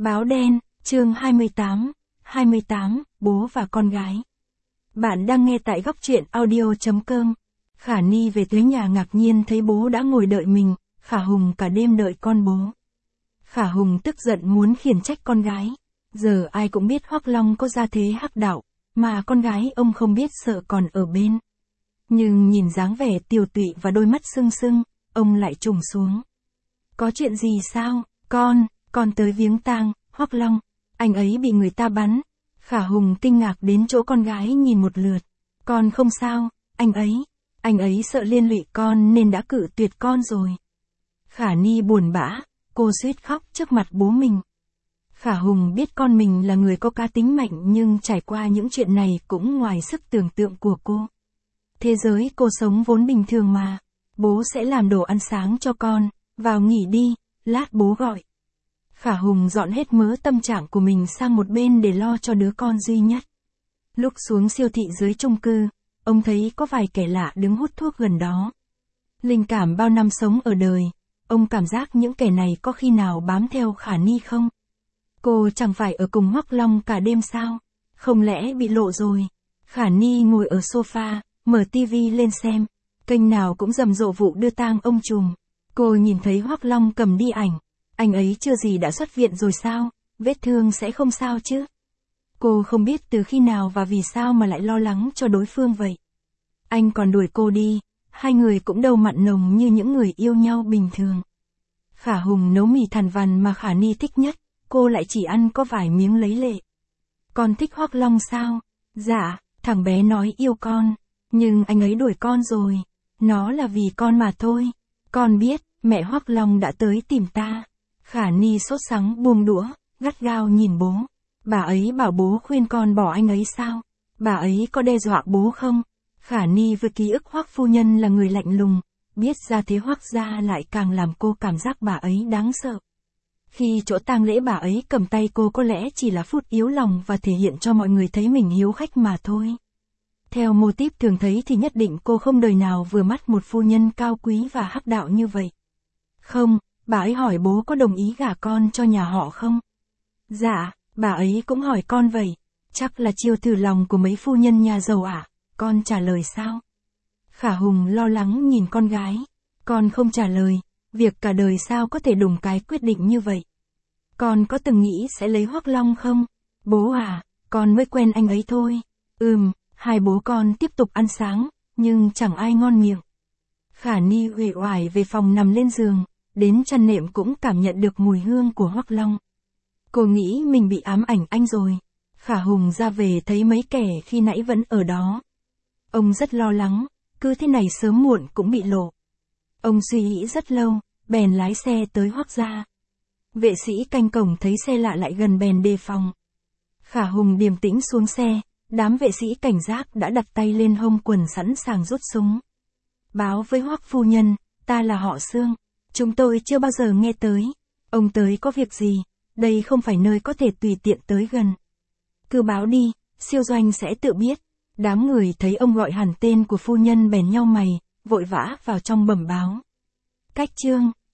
Báo đen, chương 28, bố và con gái. Bạn đang nghe tại góc truyện audio.com. Khả Ni về tới nhà ngạc nhiên thấy bố đã ngồi đợi mình, Khả Hùng cả đêm đợi con bố. Khả Hùng tức giận muốn khiển trách con gái. Giờ ai cũng biết Hoắc Long có gia thế hắc đạo, mà con gái ông không biết sợ còn ở bên. Nhưng nhìn dáng vẻ tiều tụy và đôi mắt sưng sưng, ông lại trùng xuống. Có chuyện gì sao, con tới viếng tang, Hoắc Long, anh ấy bị người ta bắn. Khả Hùng kinh ngạc đến chỗ con gái nhìn một lượt. Con không sao, anh ấy sợ liên lụy con nên đã cự tuyệt con rồi. Khả Ni buồn bã, cô suýt khóc trước mặt bố mình. Khả Hùng biết con mình là người có cá tính mạnh nhưng trải qua những chuyện này cũng ngoài sức tưởng tượng của cô. Thế giới cô sống vốn bình thường mà. Bố sẽ làm đồ ăn sáng cho con, vào nghỉ đi, lát bố gọi. Khả Hùng dọn hết mớ tâm trạng của mình sang một bên để lo cho đứa con duy nhất. Lúc xuống siêu thị dưới chung cư, ông thấy có vài kẻ lạ đứng hút thuốc gần đó. Linh cảm bao năm sống ở đời, ông cảm giác những kẻ này có khi nào bám theo Khả Ni không? Cô chẳng phải ở cùng Hoắc Long cả đêm sao? Không lẽ bị lộ rồi? Khả Ni ngồi ở sofa, mở tivi lên xem. Kênh nào cũng rầm rộ vụ đưa tang ông trùm. Cô nhìn thấy Hoắc Long cầm đi ảnh. Anh ấy chưa gì đã xuất viện rồi sao? Vết thương sẽ không sao chứ? Cô không biết từ khi nào và vì sao mà lại lo lắng cho đối phương vậy. Anh còn đuổi cô đi, hai người cũng đâu mặn nồng như những người yêu nhau bình thường. Khả Hùng nấu mì thằn vằn mà Khả Ni thích nhất, cô lại chỉ ăn có vài miếng lấy lệ. Con thích Hoắc Long sao? Dạ, thằng bé nói yêu con, nhưng anh ấy đuổi con rồi. Nó là vì con mà thôi. Con biết, mẹ Hoắc Long đã tới tìm ta. Khả Ni sốt sắng buông đũa, gắt gao nhìn bố. Bà ấy bảo bố khuyên con bỏ anh ấy sao? Bà ấy có đe dọa bố không? Khả Ni với ký ức Hoắc phu nhân là người lạnh lùng, biết ra thế Hoắc gia lại càng làm cô cảm giác bà ấy đáng sợ. Khi chỗ tang lễ bà ấy cầm tay cô có lẽ chỉ là phút yếu lòng và thể hiện cho mọi người thấy mình hiếu khách mà thôi. Theo mô típ thường thấy thì nhất định cô không đời nào vừa mắt một phu nhân cao quý và hắc đạo như vậy. Không, bà ấy hỏi bố có đồng ý gả con cho nhà họ không? Dạ, bà ấy cũng hỏi con vậy. Chắc là chiêu thử lòng của mấy phu nhân nhà giàu à? Con trả lời sao? Khả Hùng lo lắng nhìn con gái. Con không trả lời, việc cả đời sao có thể đùng cái quyết định như vậy? Con có từng nghĩ sẽ lấy Hoắc Long không? Bố à, con mới quen anh ấy thôi. Hai bố con tiếp tục ăn sáng, nhưng chẳng ai ngon miệng. Khả Ni uể oải về phòng nằm lên giường, đến chăn nệm cũng cảm nhận được mùi hương của Hoắc Long. Cô nghĩ mình bị ám ảnh anh rồi. Khả Hùng ra về thấy mấy kẻ khi nãy vẫn ở đó. Ông rất lo lắng, cứ thế này sớm muộn cũng bị lộ. Ông suy nghĩ rất lâu, bèn lái xe tới Hoắc gia. Vệ sĩ canh cổng thấy xe lạ lại gần bèn đề phòng. Khả Hùng điềm tĩnh xuống xe, đám vệ sĩ cảnh giác đã đặt tay lên hông quần sẵn sàng rút súng. Báo với Hoắc phu nhân, ta là họ Xương. Chúng tôi chưa bao giờ nghe tới. Ông tới có việc gì? Đây không phải nơi có thể tùy tiện tới gần. Cứ báo đi, siêu doanh sẽ tự biết. Đám người thấy ông gọi hẳn tên của phu nhân bèn nhau mày, vội vã vào trong bẩm báo. Cách chương